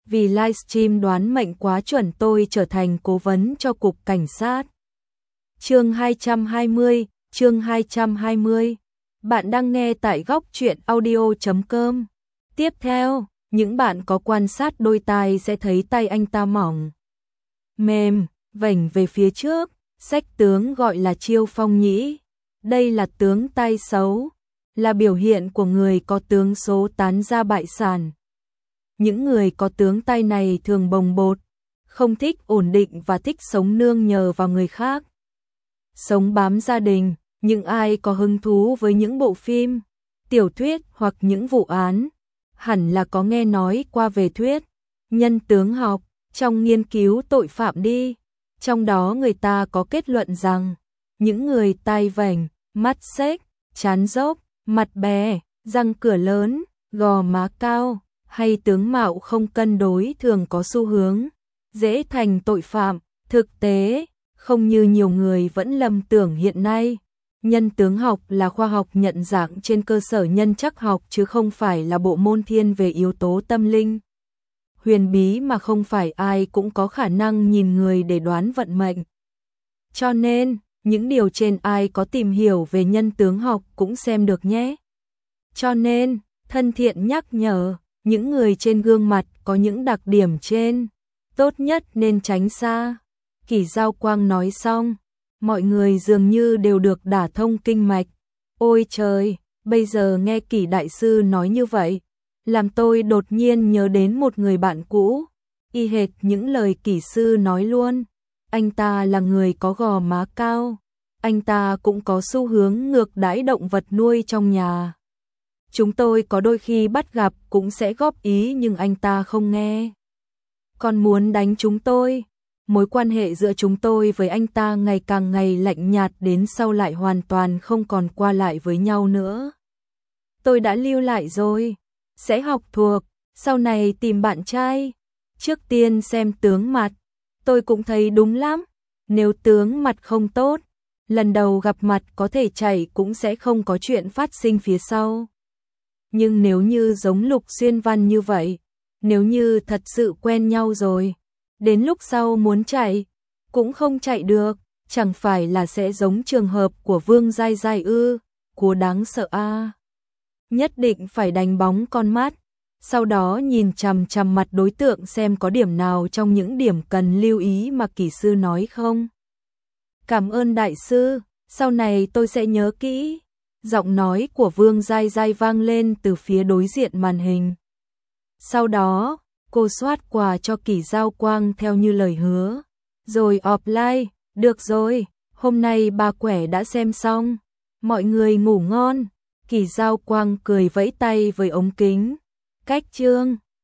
vì livestream đoán mệnh quá chuẩn tôi trở thành cố vấn cho cục cảnh sát. Chương 220. Bạn đang nghe tại góc truyện audio.com. Tiếp theo, những bạn có quan sát đôi tai sẽ thấy tay anh ta mỏng, mềm, vểnh về phía trước, sách tướng gọi là chiêu phong nhĩ. Đây là tướng tay xấu, là biểu hiện của người có tướng số tán ra bại sản. Những người có tướng tay này thường bồng bột, không thích ổn định và thích sống nương nhờ vào người khác. Sống bám gia đình, những ai có hứng thú với những bộ phim, tiểu thuyết hoặc những vụ án, hẳn là có nghe nói qua về thuyết nhân tướng học trong nghiên cứu tội phạm đi. Trong đó người ta có kết luận rằng, những người tai vểnh, mắt xếch, trán dốc, mặt bè, răng cửa lớn, gò má cao, hay tướng mạo không cân đối thường có xu hướng dễ thành tội phạm. Thực tế, không như nhiều người vẫn lầm tưởng hiện nay, nhân tướng học là khoa học nhận dạng trên cơ sở nhân chắc học chứ không phải là bộ môn thiên về yếu tố tâm linh huyền bí mà không phải ai cũng có khả năng nhìn người để đoán vận mệnh. Cho nên, những điều trên ai có tìm hiểu về nhân tướng học cũng xem được nhé. Cho nên, thân thiện nhắc nhở, những người trên gương mặt có những đặc điểm trên, tốt nhất nên tránh xa. Kỷ Giao Quang nói xong, mọi người dường như đều được đả thông kinh mạch. Ôi trời, bây giờ nghe Kỷ đại sư nói như vậy, làm tôi đột nhiên nhớ đến một người bạn cũ, y hệt những lời Kỷ sư nói luôn. Anh ta là người có gò má cao, anh ta cũng có xu hướng ngược đãi động vật nuôi trong nhà. Chúng tôi có đôi khi bắt gặp cũng sẽ góp ý nhưng anh ta không nghe, còn muốn đánh chúng tôi. Mối quan hệ giữa chúng tôi với anh ta ngày càng ngày lạnh nhạt đến sau lại hoàn toàn không còn qua lại với nhau nữa. Tôi đã lưu lại rồi, sẽ học thuộc, sau này tìm bạn trai. Trước tiên xem tướng mặt, tôi cũng thấy đúng lắm. Nếu tướng mặt không tốt, lần đầu gặp mặt có thể chạy cũng sẽ không có chuyện phát sinh phía sau. Nhưng nếu như giống Lục Xuyên Văn như vậy, nếu như thật sự quen nhau rồi, đến lúc sau muốn chạy, cũng không chạy được, chẳng phải là sẽ giống trường hợp của Vương Giai Giai ư, của đáng sợ a. Nhất định phải đánh bóng con mắt, sau đó nhìn chằm chằm mặt đối tượng xem có điểm nào trong những điểm cần lưu ý mà Kỷ sư nói không. Cảm ơn đại sư, sau này tôi sẽ nhớ kỹ. Giọng nói của Vương Giai Giai vang lên từ phía đối diện màn hình. Sau đó, cô soát quà cho Kỷ Giao Quang theo như lời hứa. Rồi offline, được rồi, hôm nay bà quẻ đã xem xong. Mọi người ngủ ngon. Kỷ Giao Quang cười vẫy tay với ống kính. Cách chương.